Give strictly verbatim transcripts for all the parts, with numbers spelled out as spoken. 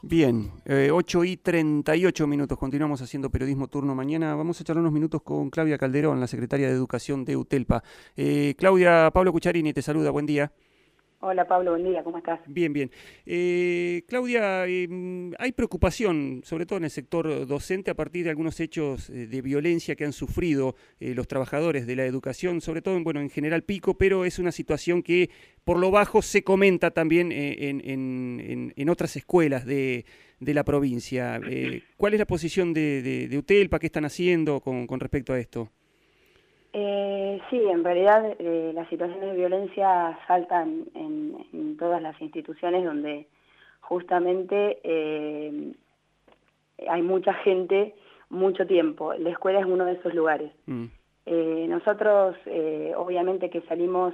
Bien, eh, ocho y treinta y ocho minutos, continuamos haciendo periodismo turno mañana. Vamos a charlar unos minutos con Claudia Calderón, la secretaria de Educación de UTELPA. Eh, Claudia, Pablo Cucharini te saluda, buen día. Hola Pablo, buen día, ¿cómo estás? Bien, bien. Eh, Claudia, eh, hay preocupación, sobre todo en el sector docente, a partir de algunos hechos eh, de violencia que han sufrido eh, los trabajadores de la educación, sobre todo, bueno, en General Pico, pero es una situación que por lo bajo se comenta también eh, en, en- en- en otras escuelas de, de la provincia. Eh, ¿cuál es la posición de, de, de UTELPA? ¿Qué están haciendo con, con respecto a esto? Eh, sí, en realidad eh, las situaciones de violencia saltan en, en todas las instituciones donde justamente eh, hay mucha gente, mucho tiempo. La escuela es uno de esos lugares. Mm, Eh, nosotros, eh, obviamente que salimos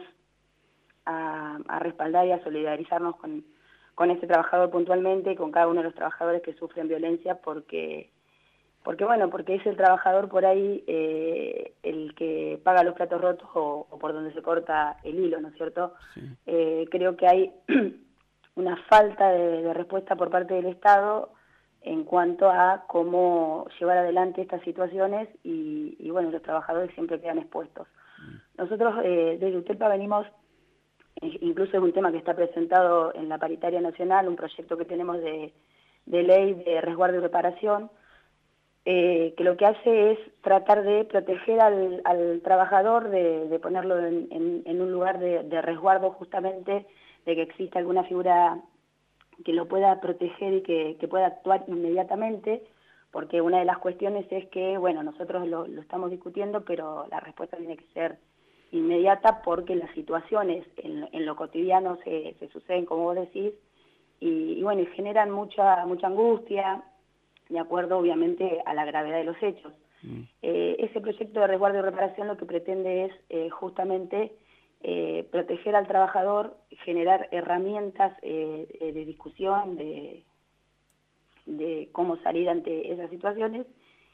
a, a respaldar y a solidarizarnos con, con este trabajador puntualmente, con cada uno de los trabajadores que sufren violencia, porque Porque bueno, porque es el trabajador por ahí eh, el que paga los platos rotos o, o por donde se corta el hilo, ¿no es cierto? sí. Eh, creo que hay una falta de, de respuesta por parte del Estado en cuanto a cómo llevar adelante estas situaciones y, y bueno, los trabajadores siempre quedan expuestos. Mm, Nosotros eh, desde UTELPA venimos, eh, incluso es un tema que está presentado en la paritaria nacional, un proyecto que tenemos de, de ley de resguardo y reparación, eh, que lo que hace es tratar de proteger al, al trabajador, de, de ponerlo en, en, en un lugar de, de resguardo justamente, de que exista alguna figura que lo pueda proteger y que, que pueda actuar inmediatamente, porque una de las cuestiones es que, bueno, nosotros lo, lo estamos discutiendo, pero la respuesta tiene que ser inmediata porque las situaciones en, en lo cotidiano se, se suceden, como vos decís, y, y bueno, y generan mucha, mucha angustia, de acuerdo obviamente a la gravedad de los hechos. mm. Eh, ese proyecto de resguardo y reparación lo que pretende es eh, justamente eh, proteger al trabajador, generar herramientas eh, eh, de discusión, de, de cómo salir ante esas situaciones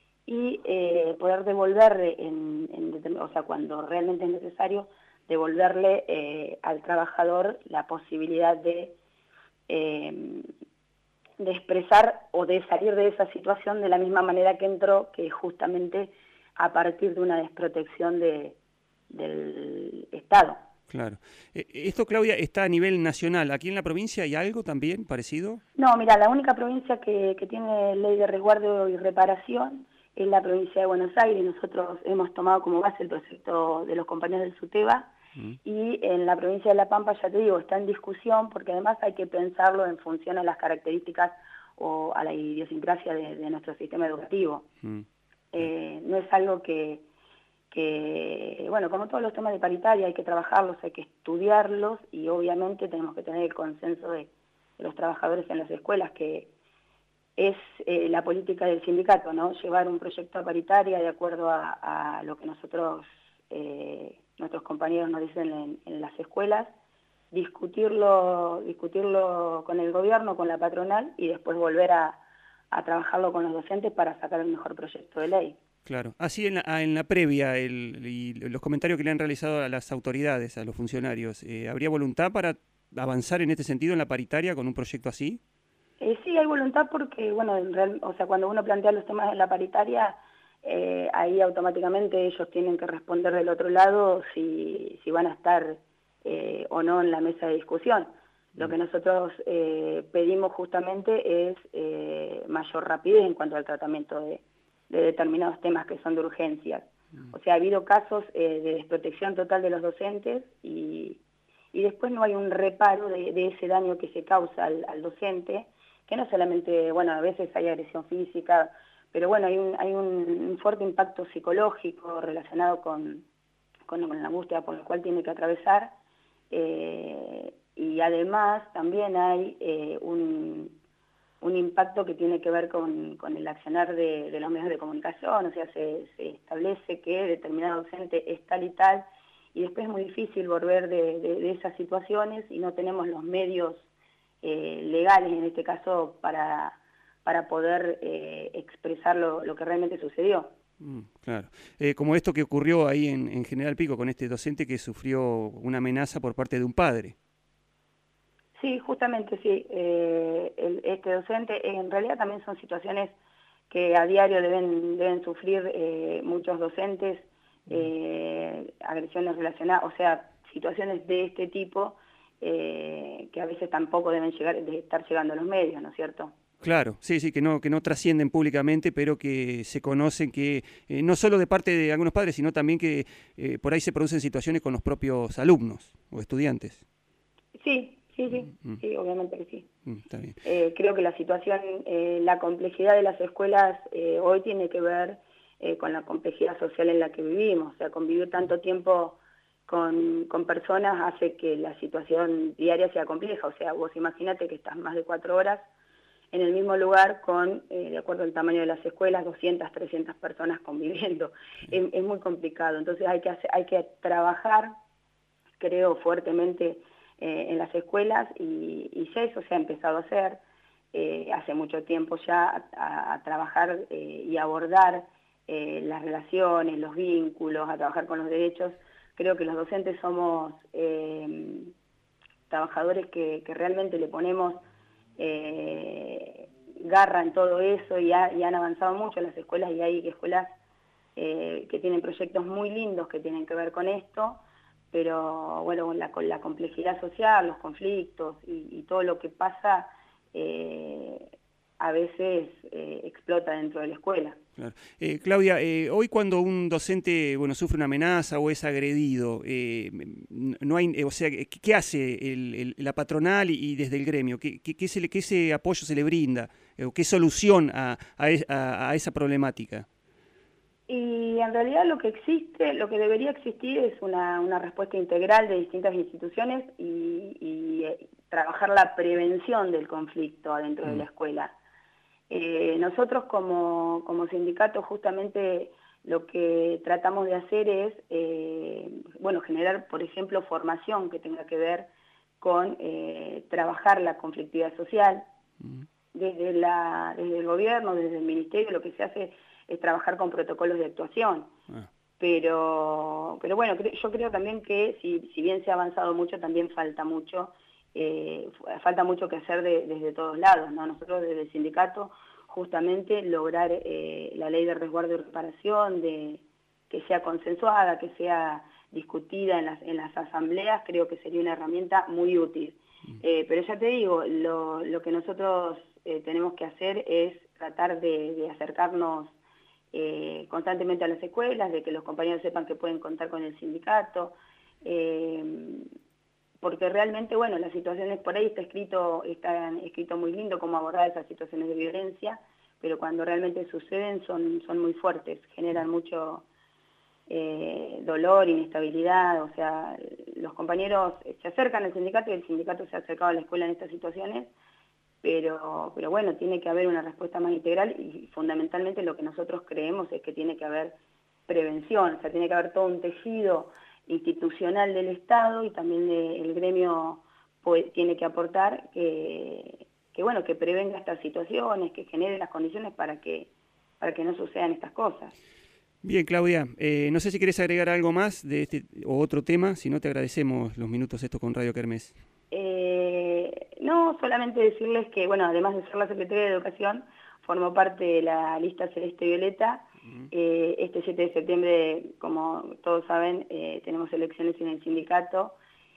y eh, poder devolverle, en, en, o sea, cuando realmente es necesario, devolverle eh, al trabajador la posibilidad de eh, de expresar o de salir de esa situación de la misma manera que entró, que es justamente a partir de una desprotección de, del Estado. Claro. Eh, Esto, Claudia, está a nivel nacional. ¿Aquí en la provincia hay algo también parecido? No, mira, la única provincia que, que tiene ley de resguardo y reparación es la provincia de Buenos Aires. Nosotros hemos tomado como base el proyecto de los compañeros del SUTEBA Mm, y en la provincia de La Pampa, ya te digo, está en discusión porque además hay que pensarlo en función a las características o a la idiosincrasia de, de nuestro sistema educativo. mm, claro. Eh, no es algo que, que, bueno, como todos los temas de paritaria hay que trabajarlos, hay que estudiarlos y obviamente tenemos que tener el consenso de, de los trabajadores en las escuelas, que es eh, la política del sindicato, ¿no? Llevar un proyecto a paritaria de acuerdo a, a lo que nosotros, eh, nuestros compañeros nos dicen en, en las escuelas, discutirlo, discutirlo con el gobierno, con la patronal y después volver a, a trabajarlo con los docentes para sacar el mejor proyecto de ley. Claro. Así en la, ah, en la previa el, y los comentarios que le han realizado a las autoridades, a los funcionarios, eh, ¿habría voluntad para avanzar en este sentido en la paritaria con un proyecto así? Eh, sí, hay voluntad porque, bueno, en real, o sea, cuando uno plantea los temas en la paritaria, eh, ahí automáticamente ellos tienen que responder del otro lado si, si van a estar eh, o no en la mesa de discusión. Lo Mm, que nosotros eh, pedimos justamente es eh, mayor rapidez en cuanto al tratamiento de, de determinados temas que son de urgencias. mm, O sea, ha habido casos eh, de desprotección total de los docentes y, y después no hay un reparo de, de ese daño que se causa al, al docente, que no solamente, bueno, a veces hay agresión física, pero bueno, hay un, hay un, un fuerte impacto psicológico relacionado con, con, con la angustia por la cual tiene que atravesar, eh, y además también hay eh, un, un impacto que tiene que ver con, con el accionar de, de los medios de comunicación, o sea, se, se establece que determinado docente es tal y tal, y después es muy difícil volver de, de, de esas situaciones y no tenemos los medios eh, legales, en este caso, para, para poder eh, expresar lo, lo que realmente sucedió. mm, claro. Eh, como esto que ocurrió ahí en, en General Pico con este docente que sufrió una amenaza por parte de un padre. Sí, justamente sí. Eh, el, este docente, eh, en realidad también son situaciones que a diario deben, deben sufrir eh, muchos docentes, eh, agresiones relacionadas, o sea, situaciones de este tipo eh, que a veces tampoco deben llegar, de estar llegando a los medios, ¿no es cierto? Claro, sí, sí, que no, que no trascienden públicamente, pero que se conocen que eh, no solo de parte de algunos padres, sino también que eh, por ahí se producen situaciones con los propios alumnos o estudiantes. Sí, sí, sí, Mm, sí, obviamente que sí. mm, está bien. Eh, creo que la situación, eh, la complejidad de las escuelas eh, hoy tiene que ver eh, con la complejidad social en la que vivimos. O sea, convivir tanto tiempo con, con personas hace que la situación diaria sea compleja. O sea, vos imagínate que estás más de cuatro horas en el mismo lugar con, eh, de acuerdo al tamaño de las escuelas, doscientas, trescientas personas conviviendo. Es, es muy complicado. Entonces hay que, hacer, hay que trabajar, creo, fuertemente eh, en las escuelas y, y ya eso se ha empezado a hacer eh, hace mucho tiempo ya a, a trabajar eh, y abordar eh, las relaciones, los vínculos, a trabajar con los derechos. Creo que los docentes somos eh, trabajadores que, que realmente le ponemos eh, garra en todo eso y, ha, y han avanzado mucho en las escuelas y hay escuelas eh, que tienen proyectos muy lindos que tienen que ver con esto, pero bueno, con la, con la complejidad social, los conflictos y, y todo lo que pasa eh, a veces eh, explota dentro de la escuela. Claro. Eh, Claudia, eh, hoy cuando un docente bueno, sufre una amenaza o es agredido, eh, no hay, eh, o sea, ¿qué, qué hace el, el, la patronal y, y desde el gremio? ¿Qué, qué, qué, se le, qué ese apoyo se le brinda? Eh, ¿Qué solución a, a, a, a esa problemática? Y en realidad lo que existe, lo que debería existir es una, una respuesta integral de distintas instituciones y, y eh, trabajar la prevención del conflicto adentro de Mm. la escuela. Eh, nosotros como, como sindicato justamente lo que tratamos de hacer es, eh, bueno, generar, por ejemplo, formación que tenga que ver con eh, trabajar la conflictividad social. Mm. Desde, la, desde el gobierno, desde el ministerio, lo que se hace es trabajar con protocolos de actuación. Ah. Pero, pero bueno, yo creo también que si, si bien se ha avanzado mucho, también falta mucho, eh, falta mucho que hacer de, desde todos lados, ¿no? Nosotros desde el sindicato justamente lograr eh, la ley de resguardo y reparación, de, que sea consensuada, que sea discutida en las, en las asambleas, creo que sería una herramienta muy útil. Eh, pero ya te digo, lo, lo que nosotros eh, tenemos que hacer es tratar de, de acercarnos eh, constantemente a las escuelas, de que los compañeros sepan que pueden contar con el sindicato, eh, porque realmente, bueno, las situaciones, por ahí está escrito, está escrito muy lindo cómo abordar esas situaciones de violencia, pero cuando realmente suceden son, son muy fuertes, generan mucho eh, dolor, inestabilidad, o sea, los compañeros se acercan al sindicato y el sindicato se ha acercado a la escuela en estas situaciones, pero, pero bueno, tiene que haber una respuesta más integral y fundamentalmente lo que nosotros creemos es que tiene que haber prevención, o sea, tiene que haber todo un tejido institucional del Estado y también de, el gremio pues, tiene que aportar que, que, bueno, que prevenga estas situaciones, que genere las condiciones para que, para que no sucedan estas cosas. Bien, Claudia, eh, no sé si querés agregar algo más de este o otro tema, si no te agradecemos los minutos estos con Radio Kermés. Eh, no, solamente decirles que, bueno, además de ser la Secretaría de Educación, formo parte de la lista Celeste Violeta. Eh, este siete de septiembre, como todos saben, eh, tenemos elecciones en el sindicato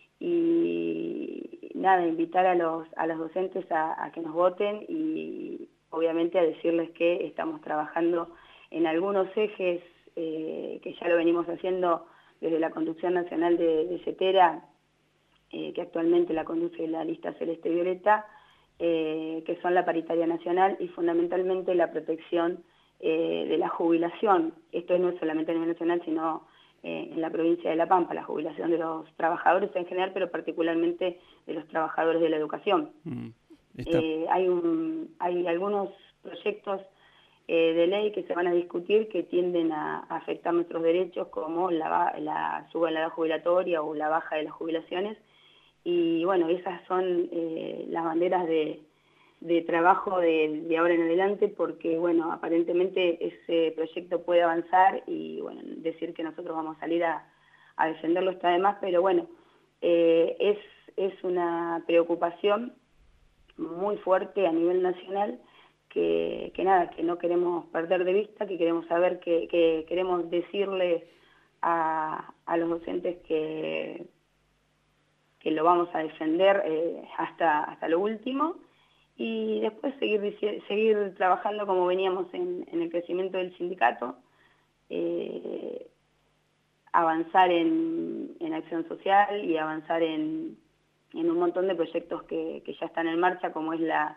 y nada, invitar a los, a los docentes a, a que nos voten y obviamente a decirles que estamos trabajando en algunos ejes eh, que ya lo venimos haciendo desde la Conducción Nacional de, de CETERA, eh, que actualmente la conduce la lista Celeste Violeta, eh, que son la paritaria nacional y fundamentalmente la protección eh, de la jubilación. Esto no es solamente a nivel nacional, sino eh, en la provincia de La Pampa, la jubilación de los trabajadores en general, pero particularmente de los trabajadores de la educación. Mm, está. Eh, hay, un, hay algunos proyectos eh, de ley que se van a discutir que tienden a, a afectar nuestros derechos, como la, la suba en la edad jubilatoria o la baja de las jubilaciones, y bueno, esas son eh, las banderas de, de trabajo de, de ahora en adelante, porque bueno, aparentemente ese proyecto puede avanzar y bueno, decir que nosotros vamos a salir a, a defenderlo está de más, pero bueno, eh, es, es una preocupación muy fuerte a nivel nacional que, que nada, que no queremos perder de vista, que queremos saber, que, que queremos decirle a, a los docentes que, que lo vamos a defender eh, hasta, hasta lo último, y después seguir, seguir trabajando como veníamos en, en el crecimiento del sindicato, eh, avanzar en, en acción social y avanzar en, en un montón de proyectos que, que ya están en marcha, como es la,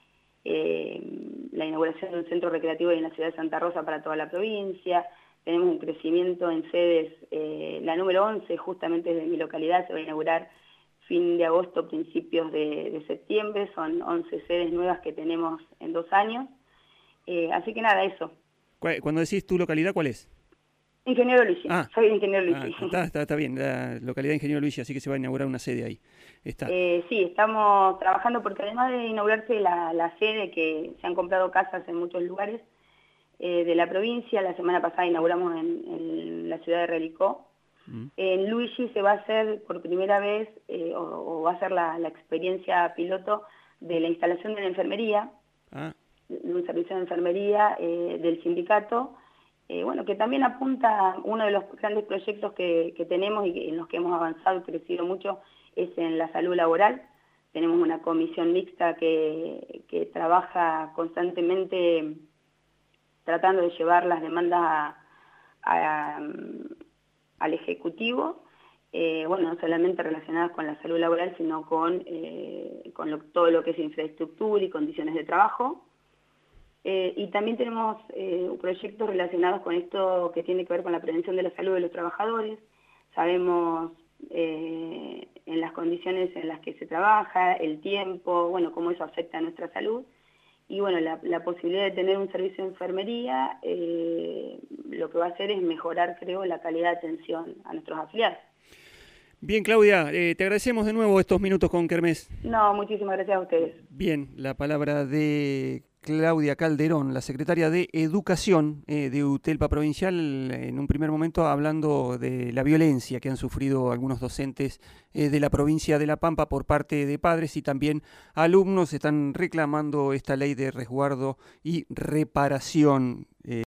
eh, la inauguración de un centro recreativo en la ciudad de Santa Rosa para toda la provincia. Tenemos un crecimiento en sedes, eh, la número once, justamente desde mi localidad, se va a inaugurar fin de agosto, principios de, de septiembre, son once sedes nuevas que tenemos en dos años. Eh, así que nada, eso. Cuando decís tu localidad, ¿cuál es? Ingeniero Luigi, ah, soy ingeniero Luigi. Ah, está, está, está bien, la localidad de Ingeniero Luigi, así que se va a inaugurar una sede ahí. Está. Eh, sí, estamos trabajando porque además de inaugurarse la, la sede, que se han comprado casas en muchos lugares eh, de la provincia, la semana pasada inauguramos en, en la ciudad de Relicó. Mm. En Luigi se va a hacer por primera vez, eh, o, o va a ser la, la experiencia piloto de la instalación de la enfermería, ah. de un servicio de enfermería eh, del sindicato. Eh, bueno, que también apunta a uno de los grandes proyectos que, que tenemos y que, en los que hemos avanzado y crecido mucho, es en la salud laboral. Tenemos una comisión mixta que, que trabaja constantemente tratando de llevar las demandas a, a, al Ejecutivo, eh, bueno, no solamente relacionadas con la salud laboral, sino con, eh, con lo, todo lo que es infraestructura y condiciones de trabajo. Eh, y también tenemos eh, proyectos relacionados con esto que tiene que ver con la prevención de la salud de los trabajadores. Sabemos eh, en las condiciones en las que se trabaja, el tiempo, bueno, cómo eso afecta a nuestra salud. Y bueno, la, la posibilidad de tener un servicio de enfermería, eh, lo que va a hacer es mejorar, creo, la calidad de atención a nuestros afiliados. Bien, Claudia, eh, te agradecemos de nuevo estos minutos con Kermés. No, muchísimas gracias a ustedes. Bien, la palabra de Claudia Calderón, la secretaria de Educación eh, de UTELPA Provincial, en un primer momento hablando de la violencia que han sufrido algunos docentes eh, de la provincia de La Pampa por parte de padres y también alumnos. Están reclamando esta ley de resguardo y reparación. Eh,